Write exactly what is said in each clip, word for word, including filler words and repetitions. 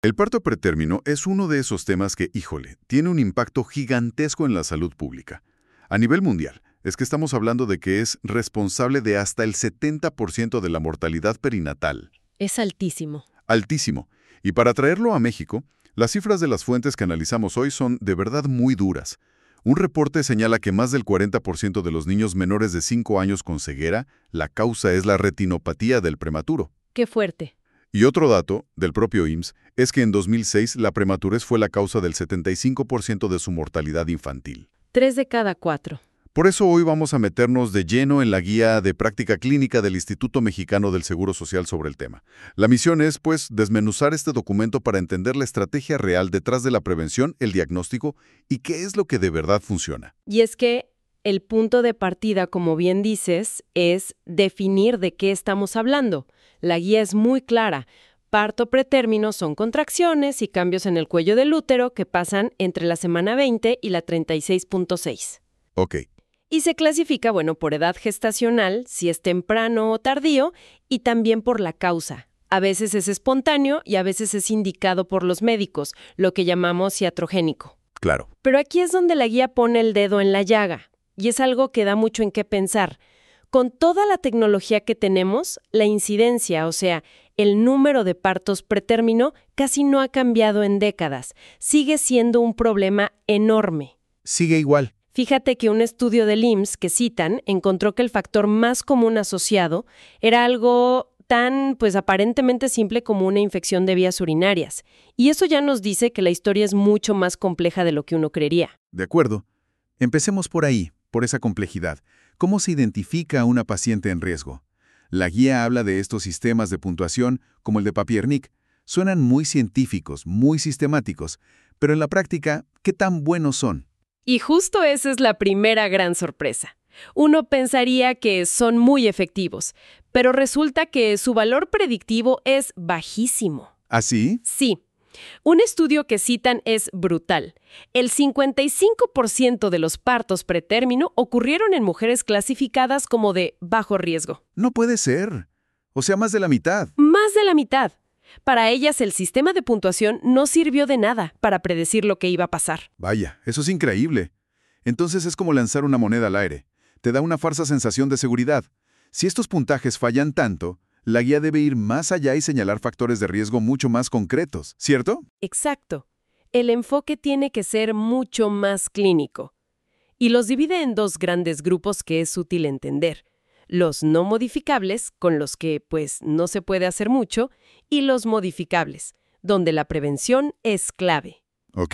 El parto pretérmino es uno de esos temas que, híjole, tiene un impacto gigantesco en la salud pública. A nivel mundial, es que estamos hablando de que es responsable de hasta el setenta por ciento de la mortalidad perinatal. Es altísimo. Altísimo. Y para traerlo a México, las cifras de las fuentes que analizamos hoy son de verdad muy duras. Un reporte señala que más del cuarenta por ciento de los niños menores de cinco años con ceguera, la causa es la retinopatía del prematuro. Qué fuerte. Y otro dato, del propio I M S S, es que en dos mil seis la prematurez fue la causa del setenta y cinco por ciento de su mortalidad infantil. Tres de cada cuatro. Por eso hoy vamos a meternos de lleno en la guía de práctica clínica del Instituto Mexicano del Seguro Social sobre el tema. La misión es, pues, desmenuzar este documento para entender la estrategia real detrás de la prevención, el diagnóstico y qué es lo que de verdad funciona. Y es que el punto de partida, como bien dices, es definir de qué estamos hablando. La guía es muy clara. Parto pretérmino son contracciones y cambios en el cuello del útero que pasan entre la semana veinte y la treinta y seis punto seis. Ok. Y se clasifica, bueno, por edad gestacional, si es temprano o tardío, y también por la causa. A veces es espontáneo y a veces es indicado por los médicos, lo que llamamos iatrogénico. Claro. Pero aquí es donde la guía pone el dedo en la llaga, y es algo que da mucho en qué pensar. Con toda la tecnología que tenemos, la incidencia, o sea, el número de partos pretérmino, casi no ha cambiado en décadas. Sigue siendo un problema enorme. Sigue igual. Fíjate que un estudio del I M S S que citan encontró que el factor más común asociado era algo tan, pues aparentemente simple como una infección de vías urinarias. Y eso ya nos dice que la historia es mucho más compleja de lo que uno creería. De acuerdo. Empecemos por ahí, por esa complejidad. ¿Cómo se identifica a una paciente en riesgo? La guía habla de estos sistemas de puntuación, como el de Papiernik. Suenan muy científicos, muy sistemáticos, pero en la práctica, ¿qué tan buenos son? Y justo esa es la primera gran sorpresa. Uno pensaría que son muy efectivos, pero resulta que su valor predictivo es bajísimo. ¿Así? Sí. Un estudio que citan es brutal. El cincuenta y cinco por ciento de los partos pretérmino ocurrieron en mujeres clasificadas como de bajo riesgo. No puede ser. O sea, más de la mitad. Más de la mitad. Para ellas, el sistema de puntuación no sirvió de nada para predecir lo que iba a pasar. Vaya, eso es increíble. Entonces es como lanzar una moneda al aire. Te da una falsa sensación de seguridad. Si estos puntajes fallan tanto, la guía debe ir más allá y señalar factores de riesgo mucho más concretos, ¿cierto? Exacto. El enfoque tiene que ser mucho más clínico. Y los divide en dos grandes grupos que es útil entender. Los no modificables, con los que, pues, no se puede hacer mucho, y los modificables, donde la prevención es clave. Ok.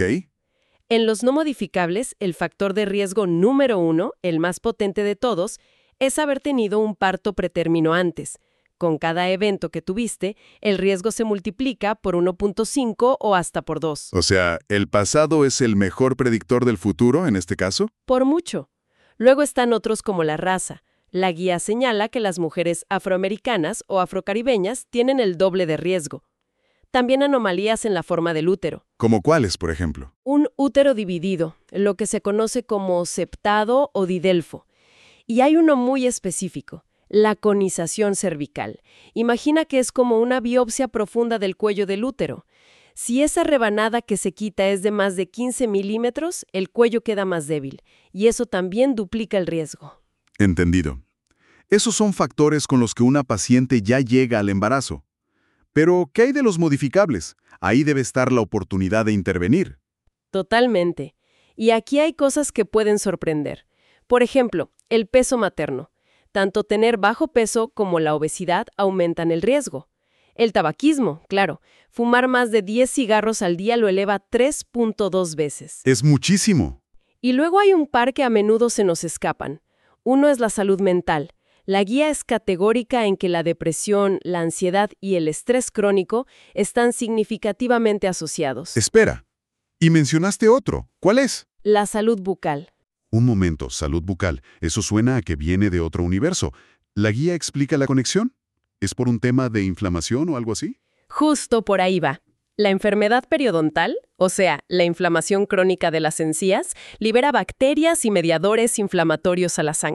En los no modificables, el factor de riesgo número uno, el más potente de todos, es haber tenido un parto pretérmino antes. Con cada evento que tuviste, el riesgo se multiplica por uno punto cinco o hasta por dos. O sea, ¿el pasado es el mejor predictor del futuro en este caso? Por mucho. Luego están otros como la raza. La guía señala que las mujeres afroamericanas o afrocaribeñas tienen el doble de riesgo. También anomalías en la forma del útero. ¿Como cuáles, por ejemplo? Un útero dividido, lo que se conoce como septado o didelfo. Y hay uno muy específico, la conización cervical. Imagina que es como una biopsia profunda del cuello del útero. Si esa rebanada que se quita es de más de quince milímetros, el cuello queda más débil, y eso también duplica el riesgo. Entendido. Esos son factores con los que una paciente ya llega al embarazo. Pero, ¿qué hay de los modificables? Ahí debe estar la oportunidad de intervenir. Totalmente. Y aquí hay cosas que pueden sorprender. Por ejemplo, el peso materno. Tanto tener bajo peso como la obesidad aumentan el riesgo. El tabaquismo, claro. Fumar más de diez cigarros al día lo eleva tres punto dos veces. Es muchísimo. Y luego hay un par que a menudo se nos escapan. Uno es la salud mental. La guía es categórica en que la depresión, la ansiedad y el estrés crónico están significativamente asociados. Espera. Y mencionaste otro. ¿Cuál es? La salud bucal. Un momento, salud bucal. Eso suena a que viene de otro universo. ¿La guía explica la conexión? ¿Es por un tema de inflamación o algo así? Justo por ahí va. La enfermedad periodontal, o sea, la inflamación crónica de las encías, libera bacterias y mediadores inflamatorios a la sangre.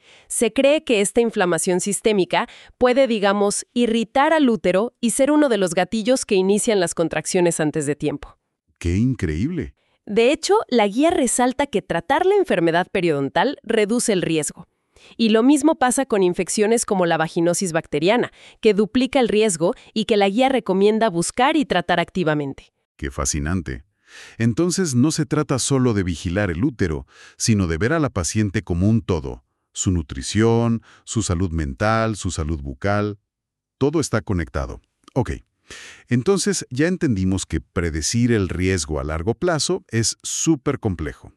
Se cree que esta inflamación sistémica puede, digamos, irritar al útero y ser uno de los gatillos que inician las contracciones antes de tiempo. ¡Qué increíble! De hecho, la guía resalta que tratar la enfermedad periodontal reduce el riesgo. Y lo mismo pasa con infecciones como la vaginosis bacteriana, que duplica el riesgo y que la guía recomienda buscar y tratar activamente. ¡Qué fascinante! Entonces no se trata solo de vigilar el útero, sino de ver a la paciente como un todo. Su nutrición, su salud mental, su salud bucal, todo está conectado. Ok, entonces ya entendimos que predecir el riesgo a largo plazo es súper complejo.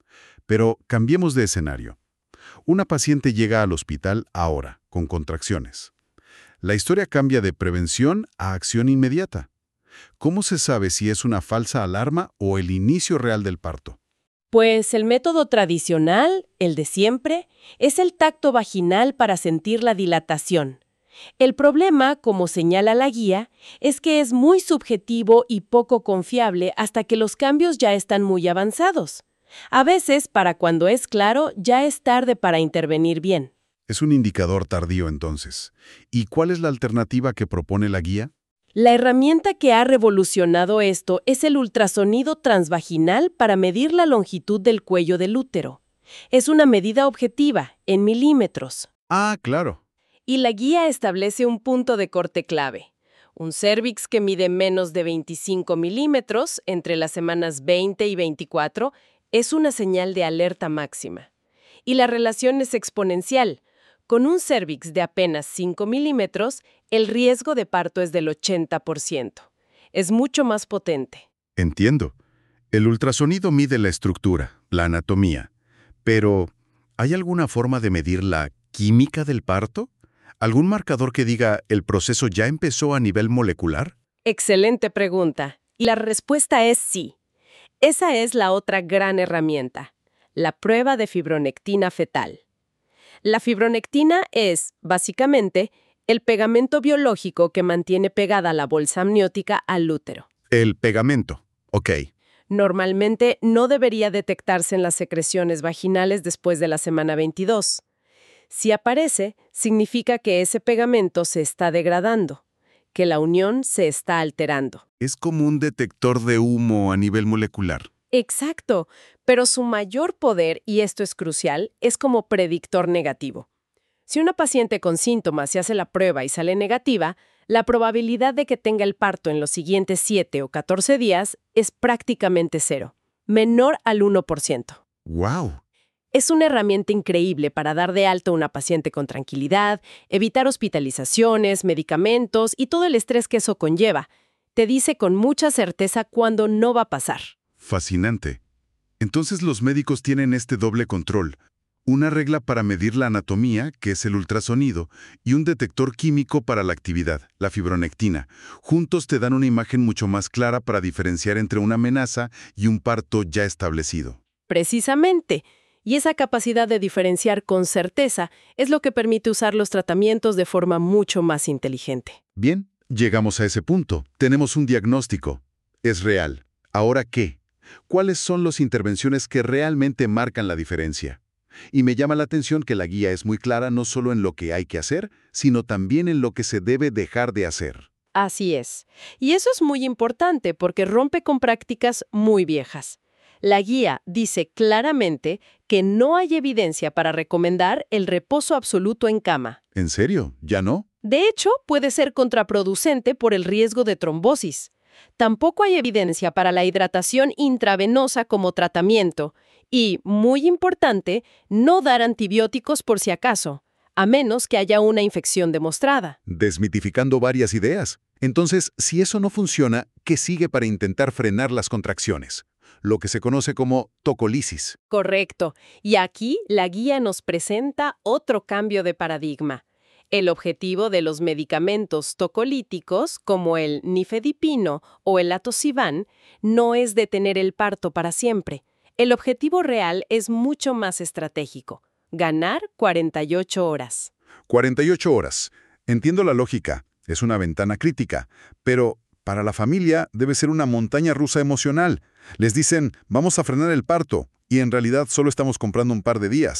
Pero cambiemos de escenario. Una paciente llega al hospital ahora, con contracciones. La historia cambia de prevención a acción inmediata. ¿Cómo se sabe si es una falsa alarma o el inicio real del parto? Pues el método tradicional, el de siempre, es el tacto vaginal para sentir la dilatación. El problema, como señala la guía, es que es muy subjetivo y poco confiable hasta que los cambios ya están muy avanzados. A veces, para cuando es claro, ya es tarde para intervenir bien. Es un indicador tardío entonces. ¿Y cuál es la alternativa que propone la guía? La herramienta que ha revolucionado esto es el ultrasonido transvaginal para medir la longitud del cuello del útero. Es una medida objetiva, en milímetros. Ah, claro. Y la guía establece un punto de corte clave. Un cérvix que mide menos de veinticinco milímetros entre las semanas veinte y veinticuatro es una señal de alerta máxima. Y la relación es exponencial. Con un cérvix de apenas cinco milímetros, el riesgo de parto es del ochenta por ciento. Es mucho más potente. Entiendo. El ultrasonido mide la estructura, la anatomía. Pero, ¿hay alguna forma de medir la química del parto? ¿Algún marcador que diga el proceso ya empezó a nivel molecular? Excelente pregunta. Y la respuesta es sí. Esa es la otra gran herramienta, la prueba de fibronectina fetal. La fibronectina es, básicamente, el pegamento biológico que mantiene pegada la bolsa amniótica al útero. El pegamento. Ok. Normalmente no debería detectarse en las secreciones vaginales después de la semana veintidós. Si aparece, significa que ese pegamento se está degradando, que la unión se está alterando. Es como un detector de humo a nivel molecular. Exacto, pero su mayor poder, y esto es crucial, es como predictor negativo. Si una paciente con síntomas se hace la prueba y sale negativa, la probabilidad de que tenga el parto en los siguientes siete o catorce días es prácticamente cero, menor al uno por ciento. ¡Wow! Es una herramienta increíble para dar de alta a una paciente con tranquilidad, evitar hospitalizaciones, medicamentos y todo el estrés que eso conlleva. Te dice con mucha certeza cuándo no va a pasar. Fascinante. Entonces los médicos tienen este doble control. Una regla para medir la anatomía, que es el ultrasonido, y un detector químico para la actividad, la fibronectina. Juntos te dan una imagen mucho más clara para diferenciar entre una amenaza y un parto ya establecido. Precisamente. Y esa capacidad de diferenciar con certeza es lo que permite usar los tratamientos de forma mucho más inteligente. Bien, llegamos a ese punto. Tenemos un diagnóstico. Es real. ¿Ahora qué? ¿Cuáles son las intervenciones que realmente marcan la diferencia? Y me llama la atención que la guía es muy clara no solo en lo que hay que hacer, sino también en lo que se debe dejar de hacer. Así es. Y eso es muy importante porque rompe con prácticas muy viejas. La guía dice claramente que no hay evidencia para recomendar el reposo absoluto en cama. ¿En serio? ¿Ya no? De hecho, puede ser contraproducente por el riesgo de trombosis. Tampoco hay evidencia para la hidratación intravenosa como tratamiento. Y, muy importante, no dar antibióticos por si acaso, a menos que haya una infección demostrada. Desmitificando varias ideas. Entonces, si eso no funciona, ¿qué sigue para intentar frenar las contracciones? Lo que se conoce como tocolisis. Correcto. Y aquí la guía nos presenta otro cambio de paradigma. El objetivo de los medicamentos tocolíticos, como el nifedipino o el atosiban, no es detener el parto para siempre. El objetivo real es mucho más estratégico: ganar cuarenta y ocho horas. cuarenta y ocho horas. Entiendo la lógica. Es una ventana crítica. Pero para la familia debe ser una montaña rusa emocional. Les dicen, vamos a frenar el parto, y en realidad solo estamos comprando un par de días.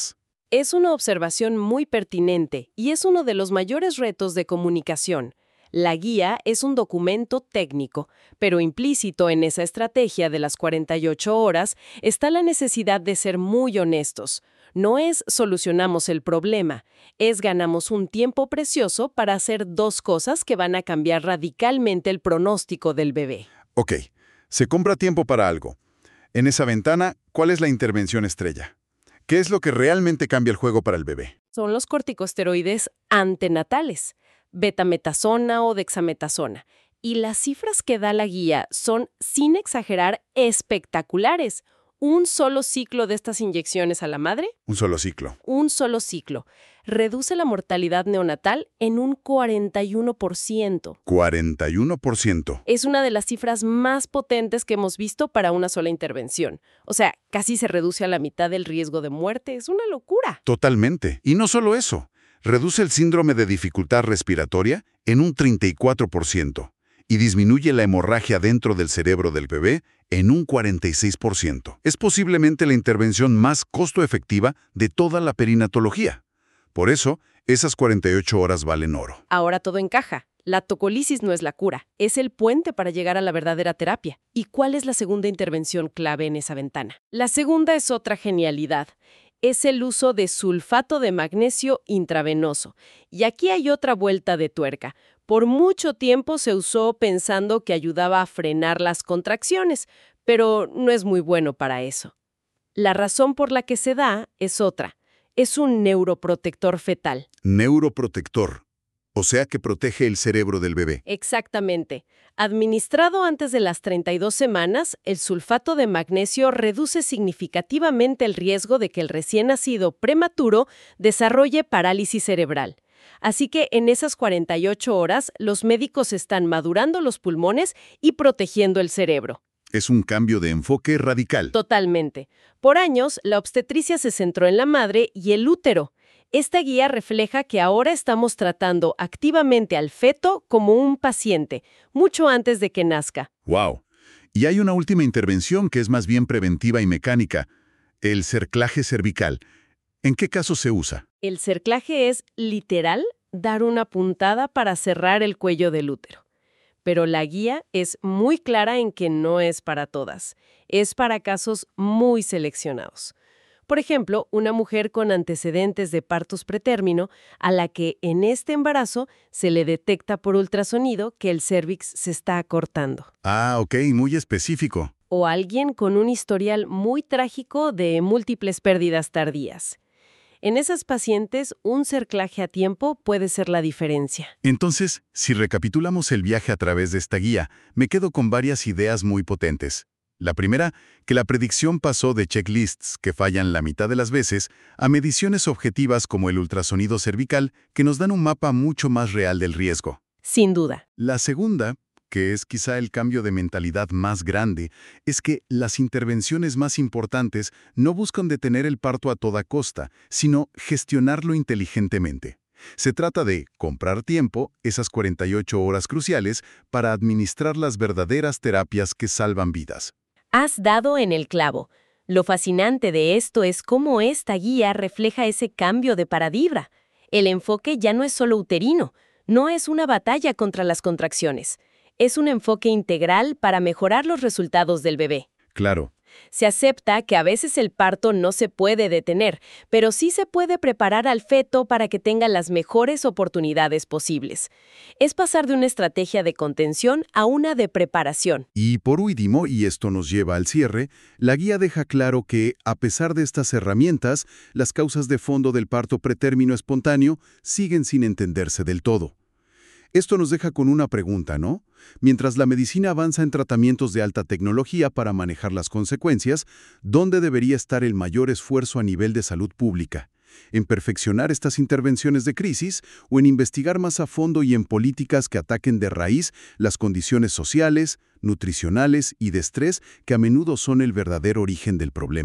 Es una observación muy pertinente y es uno de los mayores retos de comunicación. La guía es un documento técnico, pero implícito en esa estrategia de las cuarenta y ocho horas está la necesidad de ser muy honestos. No es solucionamos el problema, es ganamos un tiempo precioso para hacer dos cosas que van a cambiar radicalmente el pronóstico del bebé. Ok, se compra tiempo para algo. En esa ventana, ¿cuál es la intervención estrella? ¿Qué es lo que realmente cambia el juego para el bebé? Son los corticosteroides antenatales, betametasona o dexametasona. Y las cifras que da la guía son, sin exagerar, espectaculares. Un solo ciclo de estas inyecciones a la madre, Un solo ciclo. un solo ciclo, reduce la mortalidad neonatal en un cuarenta y uno por ciento. cuarenta y uno por ciento. Es una de las cifras más potentes que hemos visto para una sola intervención. O sea, casi se reduce a la mitad del riesgo de muerte. Es una locura. Totalmente. Y no solo eso. Reduce el síndrome de dificultad respiratoria en un treinta y cuatro por ciento y disminuye la hemorragia dentro del cerebro del bebé en un cuarenta y seis por ciento. Es posiblemente la intervención más costo efectiva de toda la perinatología. Por eso, esas cuarenta y ocho horas valen oro. Ahora todo encaja. La tocolisis no es la cura, es el puente para llegar a la verdadera terapia. ¿Y cuál es la segunda intervención clave en esa ventana? La segunda es otra genialidad. Es el uso de sulfato de magnesio intravenoso. Y aquí hay otra vuelta de tuerca. Por mucho tiempo se usó pensando que ayudaba a frenar las contracciones, pero no es muy bueno para eso. La razón por la que se da es otra. Es un neuroprotector fetal. Neuroprotector. O sea que protege el cerebro del bebé. Exactamente. Administrado antes de las treinta y dos semanas, el sulfato de magnesio reduce significativamente el riesgo de que el recién nacido prematuro desarrolle parálisis cerebral. Así que en esas cuarenta y ocho horas, los médicos están madurando los pulmones y protegiendo el cerebro. Es un cambio de enfoque radical. Totalmente. Por años, la obstetricia se centró en la madre y el útero. Esta guía refleja que ahora estamos tratando activamente al feto como un paciente, mucho antes de que nazca. ¡Wow! Y hay una última intervención que es más bien preventiva y mecánica, el cerclaje cervical. ¿En qué caso se usa? El cerclaje es, literal, dar una puntada para cerrar el cuello del útero. Pero la guía es muy clara en que no es para todas. Es para casos muy seleccionados. Por ejemplo, una mujer con antecedentes de partos pretérmino a la que en este embarazo se le detecta por ultrasonido que el cérvix se está acortando. Ah, ok, muy específico. O alguien con un historial muy trágico de múltiples pérdidas tardías. En esas pacientes, un cerclaje a tiempo puede ser la diferencia. Entonces, si recapitulamos el viaje a través de esta guía, me quedo con varias ideas muy potentes. La primera, que la predicción pasó de checklists que fallan la mitad de las veces a mediciones objetivas como el ultrasonido cervical que nos dan un mapa mucho más real del riesgo. Sin duda. La segunda, que es quizá el cambio de mentalidad más grande, es que las intervenciones más importantes no buscan detener el parto a toda costa, sino gestionarlo inteligentemente. Se trata de comprar tiempo, esas cuarenta y ocho horas cruciales, para administrar las verdaderas terapias que salvan vidas. Has dado en el clavo. Lo fascinante de esto es cómo esta guía refleja ese cambio de paradigma. El enfoque ya no es solo uterino, no es una batalla contra las contracciones. Es un enfoque integral para mejorar los resultados del bebé. Claro. Se acepta que a veces el parto no se puede detener, pero sí se puede preparar al feto para que tenga las mejores oportunidades posibles. Es pasar de una estrategia de contención a una de preparación. Y por último, y esto nos lleva al cierre, la guía deja claro que, a pesar de estas herramientas, las causas de fondo del parto pretérmino espontáneo siguen sin entenderse del todo. Esto nos deja con una pregunta, ¿no? Mientras la medicina avanza en tratamientos de alta tecnología para manejar las consecuencias, ¿dónde debería estar el mayor esfuerzo a nivel de salud pública? ¿En perfeccionar estas intervenciones de crisis o en investigar más a fondo y en políticas que ataquen de raíz las condiciones sociales, nutricionales y de estrés que a menudo son el verdadero origen del problema?